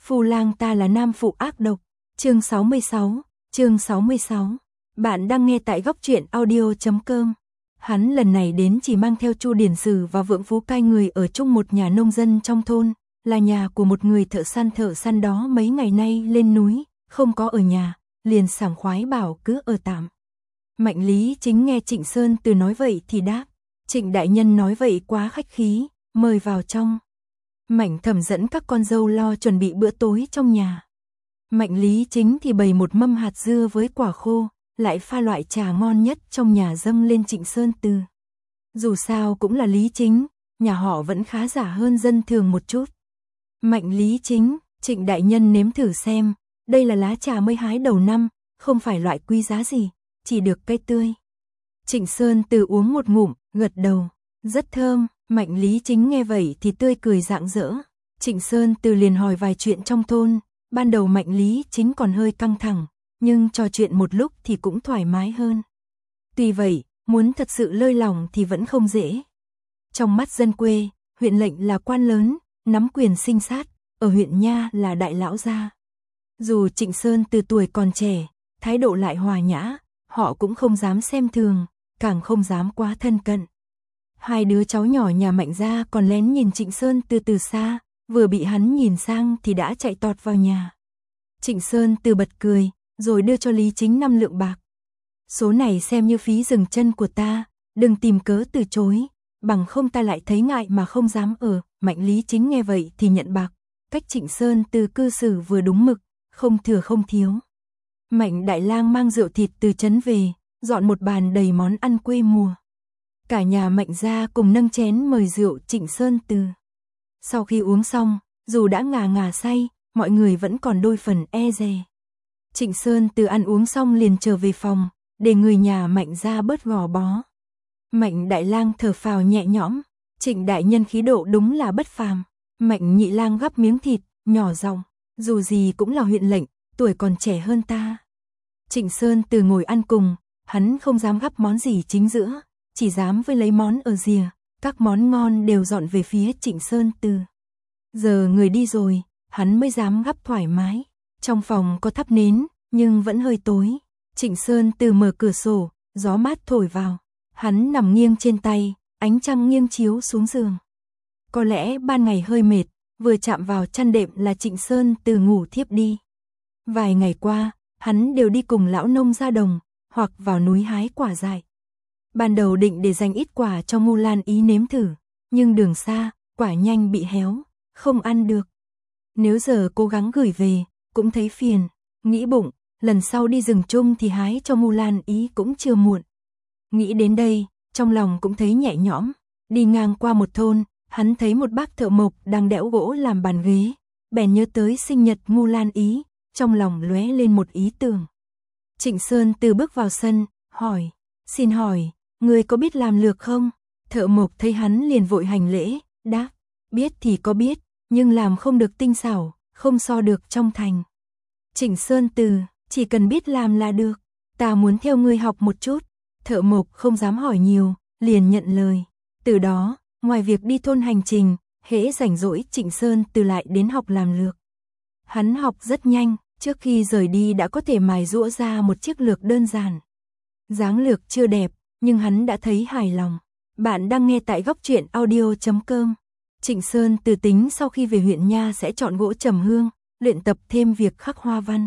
Phu lang ta là nam phụ ác độc. Chương 66. Bạn đang nghe tại góc truyện audio.com. Hắn lần này đến chỉ mang theo Chu Điển Sử và Vượng Phú Cai người ở chung một nhà nông dân trong thôn, là nhà của một người thợ săn đó mấy ngày nay lên núi, không có ở nhà, liền sảng khoái bảo cứ ở tạm. Mạnh Lý Chính nghe Trịnh Sơn Từ nói vậy thì đáp, Trịnh đại nhân nói vậy quá khách khí, mời vào trong. Mạnh Thẩm dẫn các con dâu lo chuẩn bị bữa tối trong nhà. Mạnh Lý Chính thì bày một mâm hạt dưa với quả khô, lại pha loại trà ngon nhất trong nhà dâng lên Trịnh Sơn Từ. Dù sao cũng là Lý Chính, nhà họ vẫn khá giả hơn dân thường một chút. Mạnh Lý Chính, Trịnh đại nhân nếm thử xem, đây là lá trà mới hái đầu năm, không phải loại quý giá gì, chỉ được cây tươi. Trịnh Sơn Từ uống một ngụm, gật đầu, rất thơm. Mạnh Lý Chính nghe vậy thì tươi cười rạng rỡ. Trịnh Sơn Từ liền hỏi vài chuyện trong thôn. Ban đầu Mạnh Lý Chính còn hơi căng thẳng, nhưng trò chuyện một lúc thì cũng thoải mái hơn. Tuy vậy, muốn thật sự lơi lòng thì vẫn không dễ. Trong mắt dân quê, huyện lệnh là quan lớn, nắm quyền sinh sát, ở huyện nha là đại lão gia. Dù Trịnh Sơn Từ tuổi còn trẻ, thái độ lại hòa nhã, họ cũng không dám xem thường, càng không dám quá thân cận. Hai đứa cháu nhỏ nhà Mạnh gia còn lén nhìn Trịnh Sơn từ xa, vừa bị hắn nhìn sang thì đã chạy tọt vào nhà. Trịnh Sơn Từ bật cười, rồi đưa cho Lý Chính 5 lượng bạc. Số này xem như phí dừng chân của ta, đừng tìm cớ từ chối, bằng không ta lại thấy ngại mà không dám ở. Mạnh Lý Chính nghe vậy thì nhận bạc, cách Trịnh Sơn Từ cư xử vừa đúng mực, không thừa không thiếu. Mạnh Đại Lang mang rượu thịt từ trấn về, dọn một bàn đầy món ăn quê mùa. Cả nhà Mạnh gia cùng nâng chén mời rượu Trịnh Sơn Từ. Sau khi uống xong, dù đã ngà say, mọi người vẫn còn đôi phần e dè. Trịnh Sơn Từ ăn uống xong liền trở về phòng, để người nhà Mạnh gia bớt gò bó. Mạnh Đại Lang thở phào nhẹ nhõm, Trịnh đại nhân khí độ đúng là bất phàm. Mạnh Nhị Lang gắp miếng thịt, nhỏ giọng, dù gì cũng là huyện lệnh, tuổi còn trẻ hơn ta. Trịnh Sơn Từ ngồi ăn cùng, hắn không dám gắp món gì chính giữa, chỉ dám với lấy món ở rìa, các món ngon đều dọn về phía Trịnh Sơn Từ. Giờ người đi rồi, hắn mới dám gắp thoải mái. Trong phòng có thắp nến, nhưng vẫn hơi tối. Trịnh Sơn Từ mở cửa sổ, gió mát thổi vào. Hắn nằm nghiêng trên tay, ánh trăng nghiêng chiếu xuống giường. Có lẽ ban ngày hơi mệt, vừa chạm vào chăn đệm là Trịnh Sơn Từ ngủ thiếp đi. Vài ngày qua, hắn đều đi cùng lão nông ra đồng, hoặc vào núi hái quả dại. Ban đầu định để dành ít quả cho Ngô Lan Ý nếm thử, nhưng đường xa, quả nhanh bị héo, không ăn được. Nếu giờ cố gắng gửi về, cũng thấy phiền, nghĩ bụng, lần sau đi rừng chung thì hái cho Ngô Lan Ý cũng chưa muộn. Nghĩ đến đây, trong lòng cũng thấy nhẹ nhõm. Đi ngang qua một thôn, hắn thấy một bác thợ mộc đang đẽo gỗ làm bàn ghế, bèn nhớ tới sinh nhật Ngô Lan Ý, trong lòng lóe lên một ý tưởng. Trịnh Sơn Từ bước vào sân, hỏi, xin hỏi, người có biết làm lược không? Thợ mộc thấy hắn liền vội hành lễ, đáp, biết thì có biết, nhưng làm không được tinh xảo, không so được trong thành. Trịnh Sơn Từ, chỉ cần biết làm là được, ta muốn theo ngươi học một chút. Thợ mộc không dám hỏi nhiều, liền nhận lời. Từ đó, ngoài việc đi thôn hành trình, hễ rảnh rỗi Trịnh Sơn Từ lại đến học làm lược. Hắn học rất nhanh, trước khi rời đi đã có thể mài giũa ra một chiếc lược đơn giản. Dáng lược chưa đẹp, nhưng hắn đã thấy hài lòng. Bạn đang nghe tại góc truyện audio.com. Trịnh Sơn Từ tính sau khi về huyện nha sẽ chọn gỗ trầm hương, luyện tập thêm việc khắc hoa văn.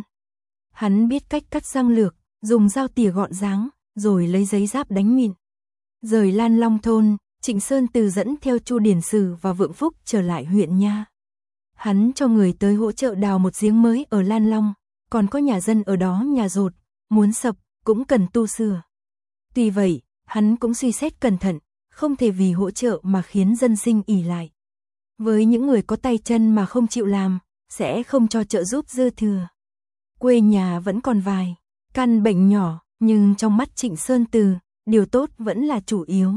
Hắn biết cách cắt răng lược, dùng dao tỉa gọn dáng, rồi lấy giấy giáp đánh mịn. Rời Lan Long thôn, Trịnh Sơn Từ dẫn theo Chu Điển Sử và Vượng Phúc trở lại huyện nha. Hắn cho người tới hỗ trợ đào một giếng mới ở Lan Long, còn có nhà dân ở đó nhà dột, muốn sập, cũng cần tu sửa. Tuy vậy, hắn cũng suy xét cẩn thận, không thể vì hỗ trợ mà khiến dân sinh ỷ lại. Với những người có tay chân mà không chịu làm, sẽ không cho trợ giúp dư thừa. Quê nhà vẫn còn vài căn bệnh nhỏ, nhưng trong mắt Trịnh Sơn Từ, điều tốt vẫn là chủ yếu.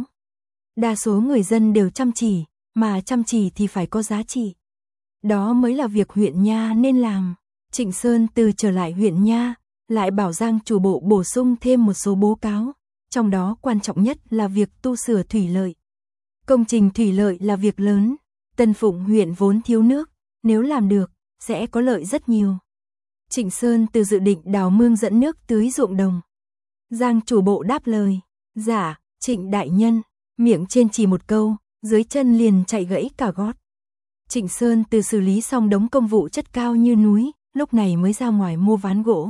Đa số người dân đều chăm chỉ, mà chăm chỉ thì phải có giá trị. Đó mới là việc huyện nha nên làm. Trịnh Sơn Từ trở lại huyện nha, lại bảo Giang chủ bộ bổ sung thêm một số báo cáo, trong đó quan trọng nhất là việc tu sửa thủy lợi. Công trình thủy lợi là việc lớn, Tân Phụng huyện vốn thiếu nước, nếu làm được, sẽ có lợi rất nhiều. Trịnh Sơn Từ dự định đào mương dẫn nước tưới ruộng đồng. Giang chủ bộ đáp lời, dạ, Trịnh đại nhân, miệng trên chỉ một câu, dưới chân liền chạy gãy cả gót. Trịnh Sơn Từ xử lý xong đống công vụ chất cao như núi, lúc này mới ra ngoài mua ván gỗ.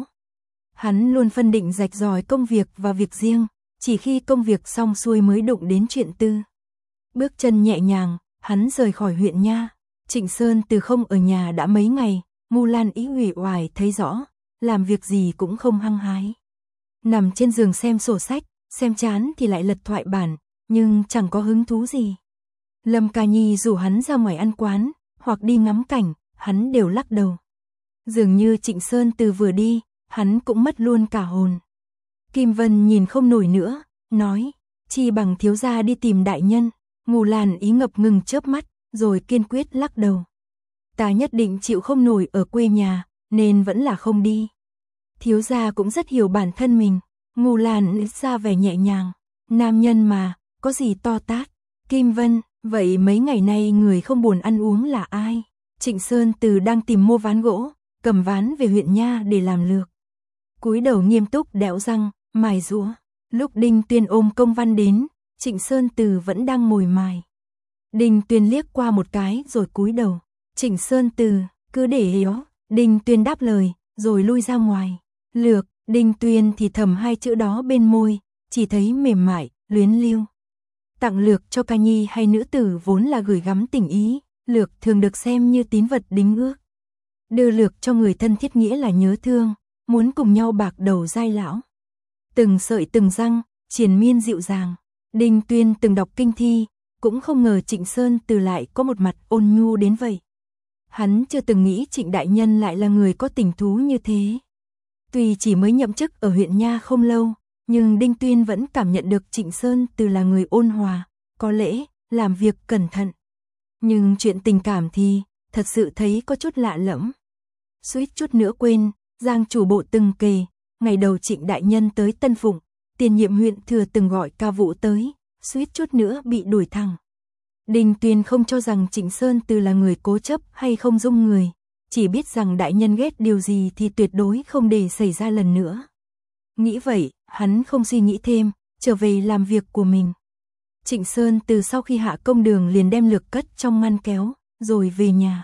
Hắn luôn phân định rạch ròi công việc và việc riêng, chỉ khi công việc xong xuôi mới đụng đến chuyện tư. Bước chân nhẹ nhàng, hắn rời khỏi huyện nha. Trịnh Sơn Từ không ở nhà đã mấy ngày, Ngô Lan Ý uể oải thấy rõ, làm việc gì cũng không hăng hái. Nằm trên giường xem sổ sách, xem chán thì lại lật thoại bản, nhưng chẳng có hứng thú gì. Lâm Ca Nhi rủ hắn ra ngoài ăn quán, hoặc đi ngắm cảnh, hắn đều lắc đầu. Dường như Trịnh Sơn Từ vừa đi, hắn cũng mất luôn cả hồn. Kim Vân nhìn không nổi nữa, nói, chi bằng thiếu gia đi tìm đại nhân. Ngô Lan Ý ngập ngừng chớp mắt, rồi kiên quyết lắc đầu. Ta nhất định chịu không nổi ở quê nhà, nên vẫn là không đi. Thiếu gia cũng rất hiểu bản thân mình. Ngô Lan Ý ra vẻ nhẹ nhàng, nam nhân mà, có gì to tát. Kim Vân, vậy mấy ngày nay người không buồn ăn uống là ai? Trịnh Sơn Từ đang tìm mua ván gỗ, cầm ván về huyện nha để làm lược. Cúi đầu nghiêm túc đẽo răng, mài giũa. Lúc Đinh Tuyên ôm công văn đến, Trịnh Sơn Từ vẫn đang mồi mài. Đinh Tuyên liếc qua một cái rồi cúi đầu. Trịnh Sơn Từ, cứ để hiếu. Đinh Tuyên đáp lời, rồi lui ra ngoài. Lược, Đinh Tuyên thì thầm hai chữ đó bên môi, chỉ thấy mềm mại, luyến lưu. Tặng lược cho ca nhi hay nữ tử vốn là gửi gắm tình ý, lược thường được xem như tín vật đính ước. Đưa lược cho người thân thiết nghĩa là nhớ thương, muốn cùng nhau bạc đầu giai lão. Từng sợi từng răng, triền miên dịu dàng. Đinh Tuyên từng đọc kinh thi, cũng không ngờ Trịnh Sơn Từ lại có một mặt ôn nhu đến vậy. Hắn chưa từng nghĩ Trịnh đại nhân lại là người có tình thú như thế. Tuy chỉ mới nhậm chức ở huyện nha không lâu, nhưng Đinh Tuyên vẫn cảm nhận được Trịnh Sơn Từ là người ôn hòa, có lễ, làm việc cẩn thận. Nhưng chuyện tình cảm thì, thật sự thấy có chút lạ lẫm. Suýt chút nữa quên, Giang chủ bộ từng kể, ngày đầu Trịnh đại nhân tới Tân Phụng, tiền nhiệm huyện thừa từng gọi ca vụ tới, suýt chút nữa bị đuổi thẳng. Đinh Tuyên không cho rằng Trịnh Sơn Từ là người cố chấp hay không dung người, chỉ biết rằng đại nhân ghét điều gì thì tuyệt đối không để xảy ra lần nữa. Nghĩ vậy, hắn không suy nghĩ thêm, trở về làm việc của mình. Trịnh Sơn Từ sau khi hạ công đường liền đem lược cất trong ngăn kéo, rồi về nhà.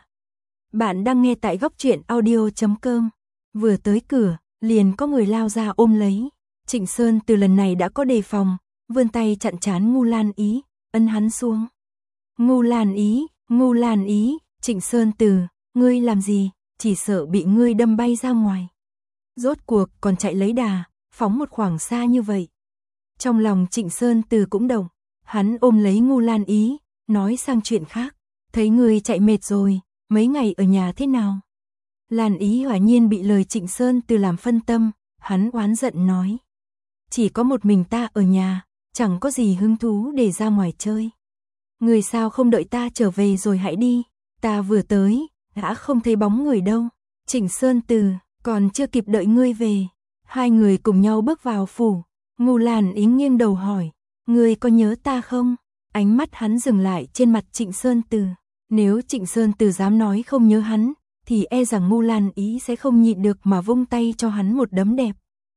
Bạn đang nghe tại góc truyện audio.com. Vừa tới cửa, liền có người lao ra ôm lấy. Trịnh Sơn Từ lần này đã có đề phòng, vươn tay chặn trán Ngô Lan Ý, ấn hắn xuống. Ngô Lan Ý, Trịnh Sơn Từ, ngươi làm gì, chỉ sợ bị ngươi đâm bay ra ngoài. Rốt cuộc còn chạy lấy đà, phóng một khoảng xa như vậy. Trong lòng Trịnh Sơn Từ cũng động, hắn ôm lấy Ngô Lan Ý, nói sang chuyện khác, thấy ngươi chạy mệt rồi, mấy ngày ở nhà thế nào? Lan Ý quả nhiên bị lời Trịnh Sơn Từ làm phân tâm, hắn oán giận nói. Chỉ có một mình ta ở nhà, chẳng có gì hứng thú để ra ngoài chơi. Người sao không đợi ta trở về rồi hãy đi, ta vừa tới, đã không thấy bóng người đâu. Trịnh Sơn Từ, còn chưa kịp đợi ngươi về. Hai người cùng nhau bước vào phủ, Ngô Lan Ý nghiêng đầu hỏi, ngươi có nhớ ta không? Ánh mắt hắn dừng lại trên mặt Trịnh Sơn Từ. Nếu Trịnh Sơn Từ dám nói không nhớ hắn, thì e rằng Ngô Lan Ý sẽ không nhịn được mà vung tay cho hắn một đấm đẹp.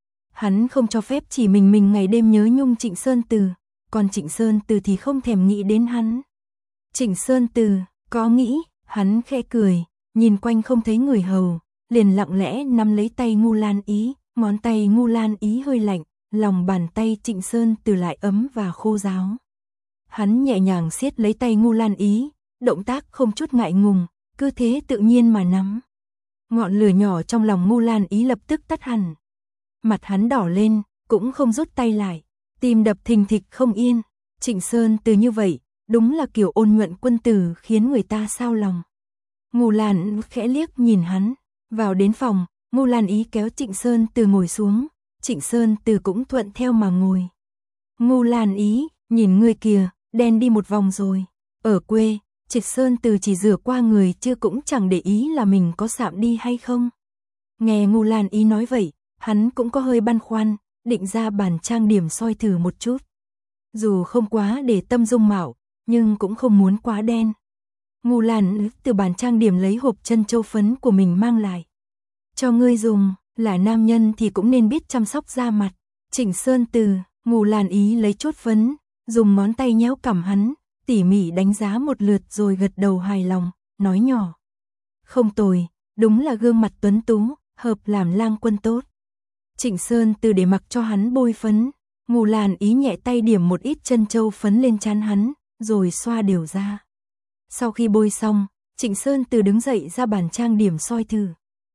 Hắn không cho phép chỉ mình ngày đêm nhớ nhung Trịnh Sơn Từ, còn Trịnh Sơn Từ thì không thèm nghĩ đến hắn. Trịnh Sơn Từ, có nghĩ, hắn khẽ cười, nhìn quanh không thấy người hầu, liền lặng lẽ nắm lấy tay Ngô Lan Ý, ngón tay Ngô Lan Ý hơi lạnh, lòng bàn tay Trịnh Sơn Từ lại ấm và khô ráo. Hắn nhẹ nhàng siết lấy tay Ngô Lan Ý, động tác không chút ngại ngùng, cứ thế tự nhiên mà nắm. Ngọn lửa nhỏ trong lòng Ngô Lan Ý lập tức tắt hẳn. Mặt hắn đỏ lên, cũng không rút tay lại, tim đập thình thịch không yên. Trịnh Sơn Từ như vậy, đúng là kiểu ôn nhuận quân tử khiến người ta xao lòng. Ngô Lan khẽ liếc nhìn hắn, vào đến phòng, Ngô Lan Ý kéo Trịnh Sơn Từ ngồi xuống, Trịnh Sơn Từ cũng thuận theo mà ngồi. Ngô Lan Ý, nhìn người kìa, đen đi một vòng rồi. Ở quê, Trịnh Sơn Từ chỉ rửa qua người chứ cũng chẳng để ý là mình có sạm đi hay không. Nghe Ngô Lan Ý nói vậy, hắn cũng có hơi băn khoăn, định ra bàn trang điểm soi thử một chút. Dù không quá để tâm dung mạo, nhưng cũng không muốn quá đen. Ngù Lan từ bàn trang điểm lấy hộp chân châu phấn của mình mang lại. Cho ngươi dùng, là nam nhân thì cũng nên biết chăm sóc da mặt. Trịnh Sơn Từ, Ngù Lan ý lấy chốt phấn, dùng ngón tay nhéo cằm hắn, tỉ mỉ đánh giá một lượt rồi gật đầu hài lòng, nói nhỏ. Không tồi, đúng là gương mặt tuấn tú, hợp làm lang quân tốt. Trịnh Sơn Từ để mặc cho hắn bôi phấn, Ngù Lan ý nhẹ tay điểm một ít chân châu phấn lên trán hắn, rồi xoa đều ra. Sau khi bôi xong, Trịnh Sơn Từ đứng dậy ra bàn trang điểm soi thử.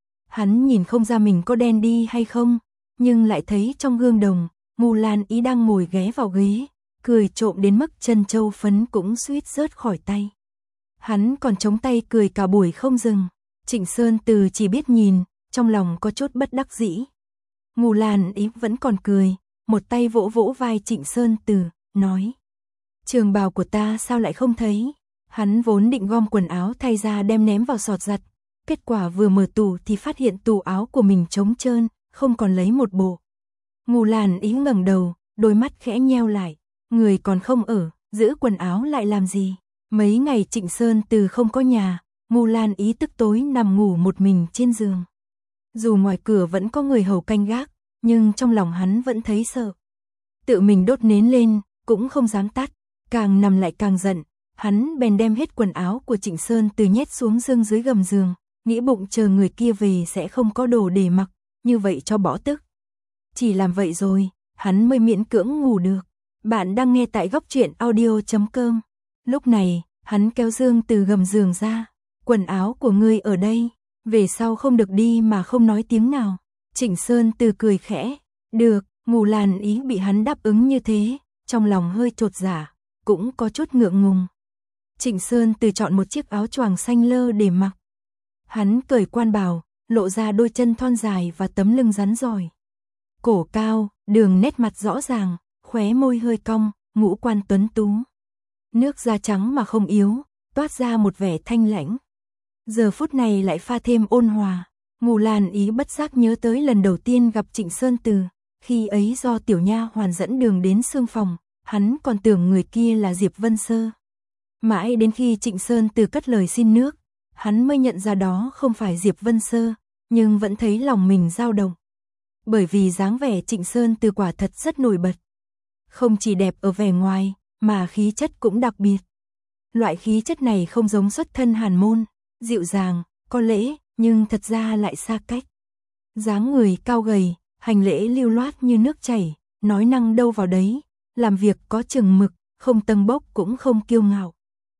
Hắn nhìn không ra mình có đen đi hay không, nhưng lại thấy trong gương đồng, Ngù Lan ý đang ngồi ghé vào ghế, cười trộm đến mức chân châu phấn cũng suýt rớt khỏi tay. Hắn còn chống tay cười cả buổi không dừng. Trịnh Sơn Từ chỉ biết nhìn, trong lòng có chút bất đắc dĩ. Ngù Lan ý vẫn còn cười, một tay vỗ vỗ vai Trịnh Sơn Từ, nói. Trường bào của ta sao lại không thấy? Hắn vốn định gom quần áo thay ra đem ném vào sọt giặt. Kết quả vừa mở tủ thì phát hiện tủ áo của mình trống trơn, không còn lấy một bộ. Ngù Lan ý ngẩng đầu, đôi mắt khẽ nheo lại. Người còn không ở, giữ quần áo lại làm gì? Mấy ngày Trịnh Sơn Từ không có nhà, Ngù Lan ý tức tối nằm ngủ một mình trên giường. Dù ngoài cửa vẫn có người hầu canh gác, nhưng trong lòng hắn vẫn thấy sợ. Tự mình đốt nến lên, cũng không dám tắt, càng nằm lại càng giận. Hắn bèn đem hết quần áo của Trịnh Sơn Từ nhét xuống giường dưới gầm giường, nghĩ bụng chờ người kia về sẽ không có đồ để mặc, như vậy cho bỏ tức. Chỉ làm vậy rồi, hắn mới miễn cưỡng ngủ được. Bạn đang nghe tại góc truyện audio.com. Lúc này, hắn kéo Dương từ gầm giường ra. Quần áo của ngươi ở đây, về sau không được đi mà không nói tiếng nào. Trịnh Sơn Từ cười khẽ. Được, Ngù Lan ý bị hắn đáp ứng như thế, trong lòng hơi chột dạ, cũng có chút ngượng ngùng. Trịnh Sơn Từ chọn một chiếc áo choàng xanh lơ để mặc. Hắn cởi quan bào, lộ ra đôi chân thon dài và tấm lưng rắn rỏi. Cổ cao, đường nét mặt rõ ràng, khóe môi hơi cong, ngũ quan tuấn tú. Nước da trắng mà không yếu, toát ra một vẻ thanh lãnh. Giờ phút này lại pha thêm ôn hòa. Ngù Lan ý bất giác nhớ tới lần đầu tiên gặp Trịnh Sơn Từ, khi ấy do tiểu nha hoàn dẫn đường đến xương phòng, hắn còn tưởng người kia là Diệp Vân Sơ. Mãi đến khi Trịnh Sơn Từ cất lời xin nước, hắn mới nhận ra đó không phải Diệp Vân Sơ, nhưng vẫn thấy lòng mình dao động. Bởi vì dáng vẻ Trịnh Sơn Từ quả thật rất nổi bật. Không chỉ đẹp ở vẻ ngoài, mà khí chất cũng đặc biệt. Loại khí chất này không giống xuất thân hàn môn, dịu dàng, có lễ, nhưng thật ra lại xa cách. Dáng người cao gầy, hành lễ lưu loát như nước chảy, nói năng đâu vào đấy, làm việc có chừng mực, không tâng bốc cũng không kiêu ngạo.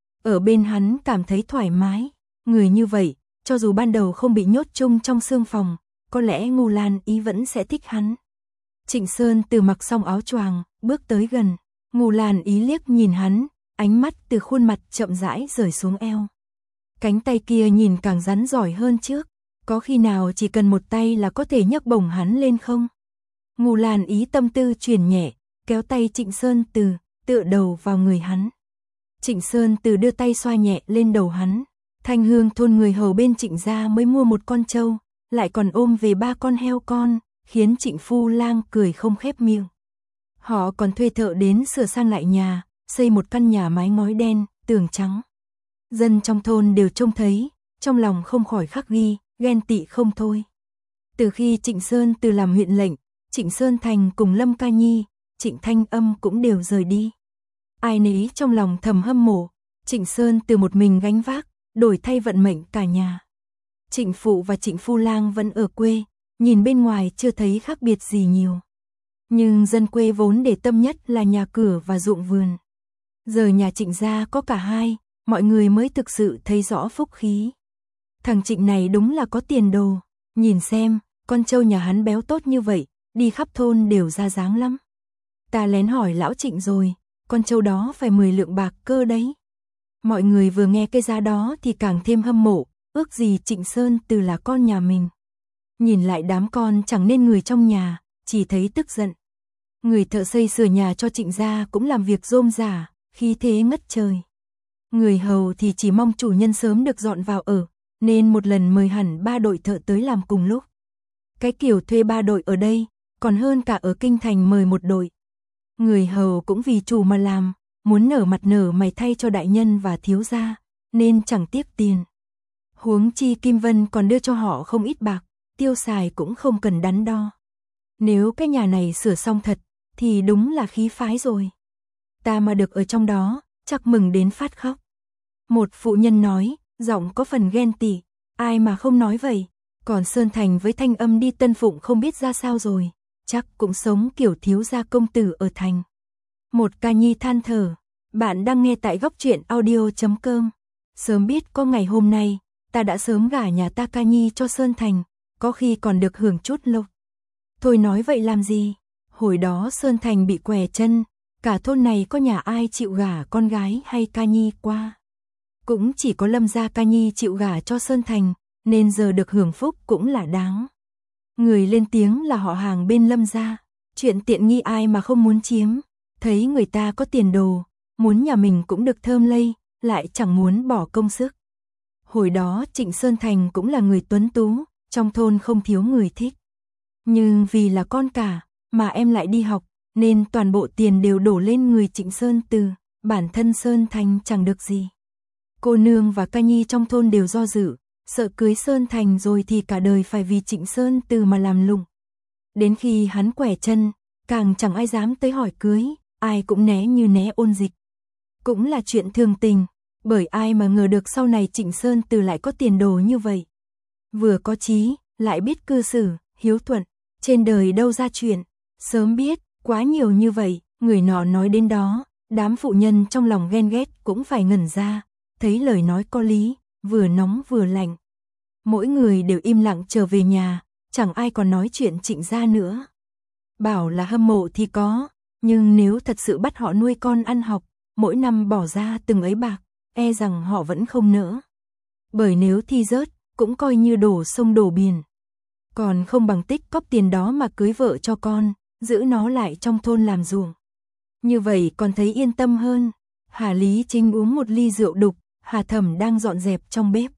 Ở bên hắn cảm thấy thoải mái, người như vậy, cho dù ban đầu không bị nhốt chung trong xương phòng, có lẽ Ngù Lan ý vẫn sẽ thích hắn. Trịnh Sơn Từ mặc xong áo choàng, bước tới gần, Ngù Lan ý liếc nhìn hắn, ánh mắt từ khuôn mặt chậm rãi rời xuống eo. Cánh tay kia nhìn càng rắn giỏi hơn trước, có khi nào chỉ cần một tay là có thể nhấc bổng hắn lên không? Ngù Lan ý tâm tư chuyển nhẹ, kéo tay Trịnh Sơn Từ, tựa đầu vào người hắn. Trịnh Sơn Từ đưa tay xoa nhẹ lên đầu hắn. Thanh Hương thôn người hầu bên Trịnh gia mới mua một con trâu, lại còn ôm về 3 con heo con, khiến Trịnh Phu Lang cười không khép miệng. Họ còn thuê thợ đến sửa sang lại nhà, xây một căn nhà mái ngói đen, tường trắng. Dân trong thôn đều trông thấy, trong lòng không khỏi khắc ghi, ghen tị không thôi. Từ khi Trịnh Sơn Từ làm huyện lệnh, Trịnh Sơn Thành cùng Lâm Ca Nhi, Trịnh Thanh Âm cũng đều rời đi. Ai nấy trong lòng thầm hâm mộ, Trịnh Sơn Từ một mình gánh vác, đổi thay vận mệnh cả nhà. Trịnh Phụ và Trịnh Phu Lang vẫn ở quê, nhìn bên ngoài chưa thấy khác biệt gì nhiều. Nhưng dân quê vốn để tâm nhất là nhà cửa và ruộng vườn. Giờ nhà Trịnh gia có cả hai, mọi người mới thực sự thấy rõ phúc khí. Thằng Trịnh này đúng là có tiền đồ, nhìn xem, con trâu nhà hắn béo tốt như vậy, đi khắp thôn đều ra dáng lắm. Ta lén hỏi lão Trịnh rồi, con trâu đó phải 10 lượng bạc cơ đấy. Mọi người vừa nghe cái giá đó thì càng thêm hâm mộ, ước gì Trịnh Sơn Từ là con nhà mình. Nhìn lại đám con chẳng nên người trong nhà, chỉ thấy tức giận. Người thợ xây sửa nhà cho Trịnh gia cũng làm việc rôm rả, khí thế ngất trời. Người hầu thì chỉ mong chủ nhân sớm được dọn vào ở, nên một lần mời hẳn 3 đội thợ tới làm cùng lúc. Cái kiểu thuê 3 đội ở đây, còn hơn cả ở kinh thành mời một đội. Người hầu cũng vì chủ mà làm, muốn nở mặt nở mày thay cho đại nhân và thiếu gia, nên chẳng tiếc tiền. Huống chi Kim Vân còn đưa cho họ không ít bạc, tiêu xài cũng không cần đắn đo. Nếu cái nhà này sửa xong thật, thì đúng là khí phái rồi. Ta mà được ở trong đó, chắc mừng đến phát khóc. Một phụ nhân nói, giọng có phần ghen tị, ai mà không nói vậy. Còn Sơn Thành với Thanh Âm đi Tân Phụng không biết ra sao rồi, chắc cũng sống kiểu thiếu gia công tử ở thành. Một ca nhi than thở, bạn đang nghe tại góc truyện audio.com. Sớm biết có ngày hôm nay, ta đã sớm gả nhà ta ca nhi cho Sơn Thành, có khi còn được hưởng chút lộc. Thôi nói vậy làm gì, hồi đó Sơn Thành bị què chân, cả thôn này có nhà ai chịu gả con gái hay ca nhi qua. Cũng chỉ có Lâm gia ca nhi chịu gả cho Sơn Thành, nên giờ được hưởng phúc cũng là đáng. Người lên tiếng là họ hàng bên Lâm gia, chuyện tiện nghi ai mà không muốn chiếm, thấy người ta có tiền đồ, muốn nhà mình cũng được thơm lây, lại chẳng muốn bỏ công sức. Hồi đó Trịnh Sơn Thành cũng là người tuấn tú, trong thôn không thiếu người thích. Nhưng vì là con cả, mà em lại đi học, nên toàn bộ tiền đều đổ lên người Trịnh Sơn Từ, bản thân Sơn Thành chẳng được gì. Cô nương và ca nhi trong thôn đều do dự, sợ cưới Sơn Thành rồi thì cả đời phải vì Trịnh Sơn Từ mà làm lụng. Đến khi hắn quẻ chân, càng chẳng ai dám tới hỏi cưới, ai cũng né như né ôn dịch. Cũng là chuyện thường tình, bởi ai mà ngờ được sau này Trịnh Sơn Từ lại có tiền đồ như vậy. Vừa có chí, lại biết cư xử, hiếu thuận, trên đời đâu ra chuyện, sớm biết, quá nhiều như vậy, người nọ nói đến đó, đám phụ nhân trong lòng ghen ghét cũng phải ngẩn ra, thấy lời nói có lý, vừa nóng vừa lạnh. Mỗi người đều im lặng trở về nhà, chẳng ai còn nói chuyện Trịnh gia nữa. Bảo là hâm mộ thì có, nhưng nếu thật sự bắt họ nuôi con ăn học, mỗi năm bỏ ra từng ấy bạc, e rằng họ vẫn không nỡ. Bởi nếu thi rớt, cũng coi như đổ sông đổ biển. Còn không bằng tích cóp tiền đó mà cưới vợ cho con, giữ nó lại trong thôn làm ruộng. Như vậy còn thấy yên tâm hơn. Hà Lý Chính uống một ly rượu đục, Hà Thẩm đang dọn dẹp trong bếp.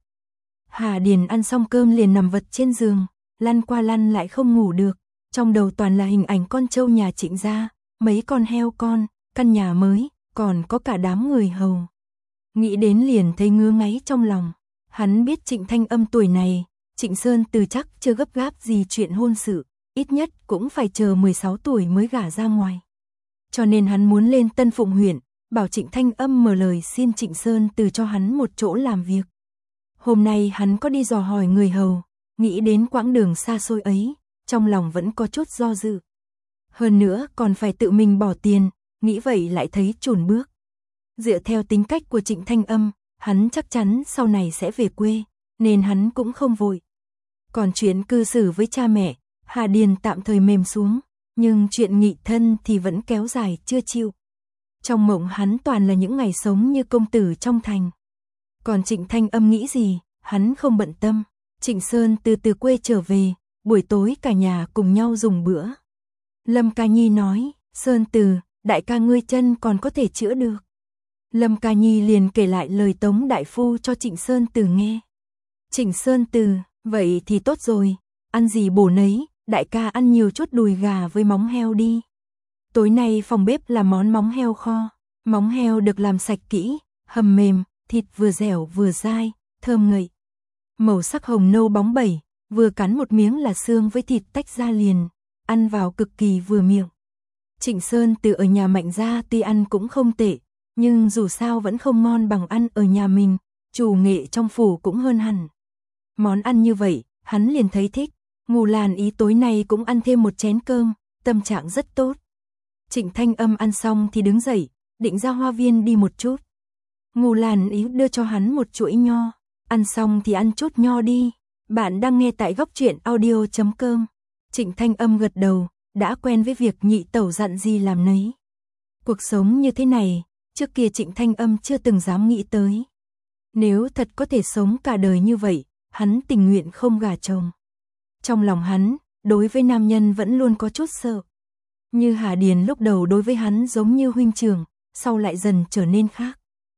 Hà Điền ăn xong cơm liền nằm vật trên giường, lăn qua lăn lại không ngủ được. Trong đầu toàn là hình ảnh con trâu nhà Trịnh gia, mấy con heo con, căn nhà mới, còn có cả đám người hầu. Nghĩ đến liền thấy ngứa ngáy trong lòng. Hắn biết Trịnh Thanh Âm tuổi này, Trịnh Sơn Từ chắc chưa gấp gáp gì chuyện hôn sự, ít nhất cũng phải chờ 16 tuổi mới gả ra ngoài. Cho nên hắn muốn lên Tân Phụng huyện, bảo Trịnh Thanh Âm mở lời xin Trịnh Sơn Từ cho hắn một chỗ làm việc. Hôm nay hắn có đi dò hỏi người hầu, nghĩ đến quãng đường xa xôi ấy, trong lòng vẫn có chút do dự. Hơn nữa còn phải tự mình bỏ tiền, nghĩ vậy lại thấy chùn bước. Dựa theo tính cách của Trịnh Thanh Âm, hắn chắc chắn sau này sẽ về quê, nên hắn cũng không vội. Còn chuyện cư xử với cha mẹ, Hà Điền tạm thời mềm xuống, nhưng chuyện nghị thân thì vẫn kéo dài chưa chịu. Trong mộng hắn toàn là những ngày sống như công tử trong thành. Còn Trịnh Thanh Âm nghĩ gì, hắn không bận tâm. Trịnh Sơn từ quê trở về, buổi tối cả nhà cùng nhau dùng bữa. Lâm Ca Nhi nói, Sơn Từ, đại ca ngươi chân còn có thể chữa được. Lâm Ca Nhi liền kể lại lời Tống đại phu cho Trịnh Sơn Từ nghe. Trịnh Sơn Từ, vậy thì tốt rồi, ăn gì bổ nấy, đại ca ăn nhiều chút đùi gà với móng heo đi. Tối nay phòng bếp làm món móng heo kho, móng heo được làm sạch kỹ, hầm mềm, thịt vừa dẻo vừa dai, thơm ngậy. Màu sắc hồng nâu bóng bẩy, vừa cắn một miếng là xương với thịt tách ra liền, ăn vào cực kỳ vừa miệng. Trịnh Sơn Từ ở nhà Mạnh gia tuy ăn cũng không tệ, nhưng dù sao vẫn không ngon bằng ăn ở nhà mình, chủ nghệ trong phủ cũng hơn hẳn. Món ăn như vậy, hắn liền thấy thích, Ngù Lan ý tối nay cũng ăn thêm một chén cơm, tâm trạng rất tốt. Trịnh Thanh Âm ăn xong thì đứng dậy, định ra hoa viên đi một chút. Ngù Lan ý đưa cho hắn một chuỗi nho, ăn xong thì ăn chút nho đi. Bạn đang nghe tại góc truyện audio.com. Trịnh Thanh Âm gật đầu, đã quen với việc nhị tẩu dặn gì làm nấy. Cuộc sống như thế này, trước kia Trịnh Thanh Âm chưa từng dám nghĩ tới. Nếu thật có thể sống cả đời như vậy, hắn tình nguyện không gả chồng. Trong lòng hắn, đối với nam nhân vẫn luôn có chút sợ. Như Hà Điền lúc đầu đối với hắn giống như huynh trưởng, sau lại dần trở nên khác.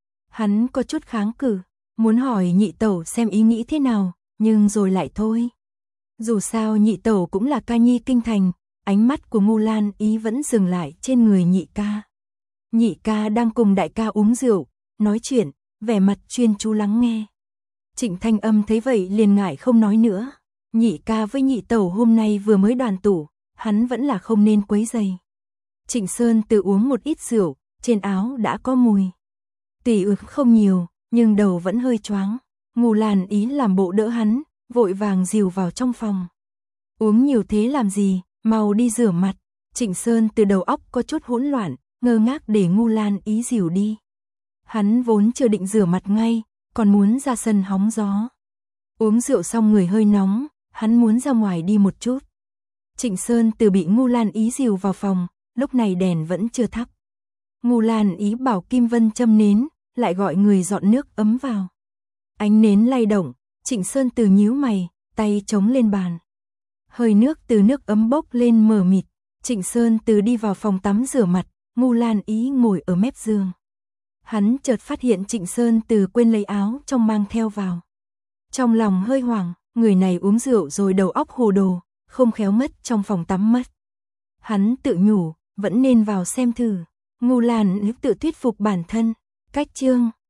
Hắn có chút kháng cự, muốn hỏi nhị tẩu xem ý nghĩ thế nào, nhưng rồi lại thôi. Dù sao nhị tẩu cũng là ca nhi kinh thành, ánh mắt của Ngô Lan ý vẫn dừng lại trên người nhị ca. Nhị ca đang cùng đại ca uống rượu, nói chuyện, vẻ mặt chuyên chú lắng nghe. Trịnh Thanh Âm thấy vậy liền ngại không nói nữa. Nhị ca với nhị tẩu hôm nay vừa mới đoàn tụ, hắn vẫn là không nên quấy rầy. Trịnh Sơn Từ uống một ít rượu, trên áo đã có mùi. Tuy ướt không nhiều, nhưng đầu vẫn hơi choáng. Ngô Lan Ý làm bộ đỡ hắn, vội vàng dìu vào trong phòng. Uống nhiều thế làm gì, mau đi rửa mặt. Trịnh Sơn Từ đầu óc có chút hỗn loạn, ngơ ngác để Ngô Lan Ý dìu đi. Hắn vốn chưa định rửa mặt ngay, còn muốn ra sân hóng gió. Uống rượu xong người hơi nóng, hắn muốn ra ngoài đi một chút. Trịnh Sơn Từ bị Ngô Lan Ý dìu vào phòng, lúc này đèn vẫn chưa thắp. Ngô Lan Ý bảo Kim Vân châm nến, lại gọi người dọn nước ấm vào. Ánh nến lay động, Trịnh Sơn Từ nhíu mày, tay chống lên bàn. Hơi nước từ nước ấm bốc lên mờ mịt. Trịnh Sơn Từ đi vào phòng tắm rửa mặt, Ngô Lan Ý ngồi ở mép giường. Hắn chợt phát hiện Trịnh Sơn Từ quên lấy áo trong mang theo vào. Trong lòng hơi hoảng, người này uống rượu rồi đầu óc hồ đồ, không khéo mất trong phòng tắm mất. Hắn tự nhủ, vẫn nên vào xem thử. Ngô Lan Ý tự thuyết phục bản thân. Cách chương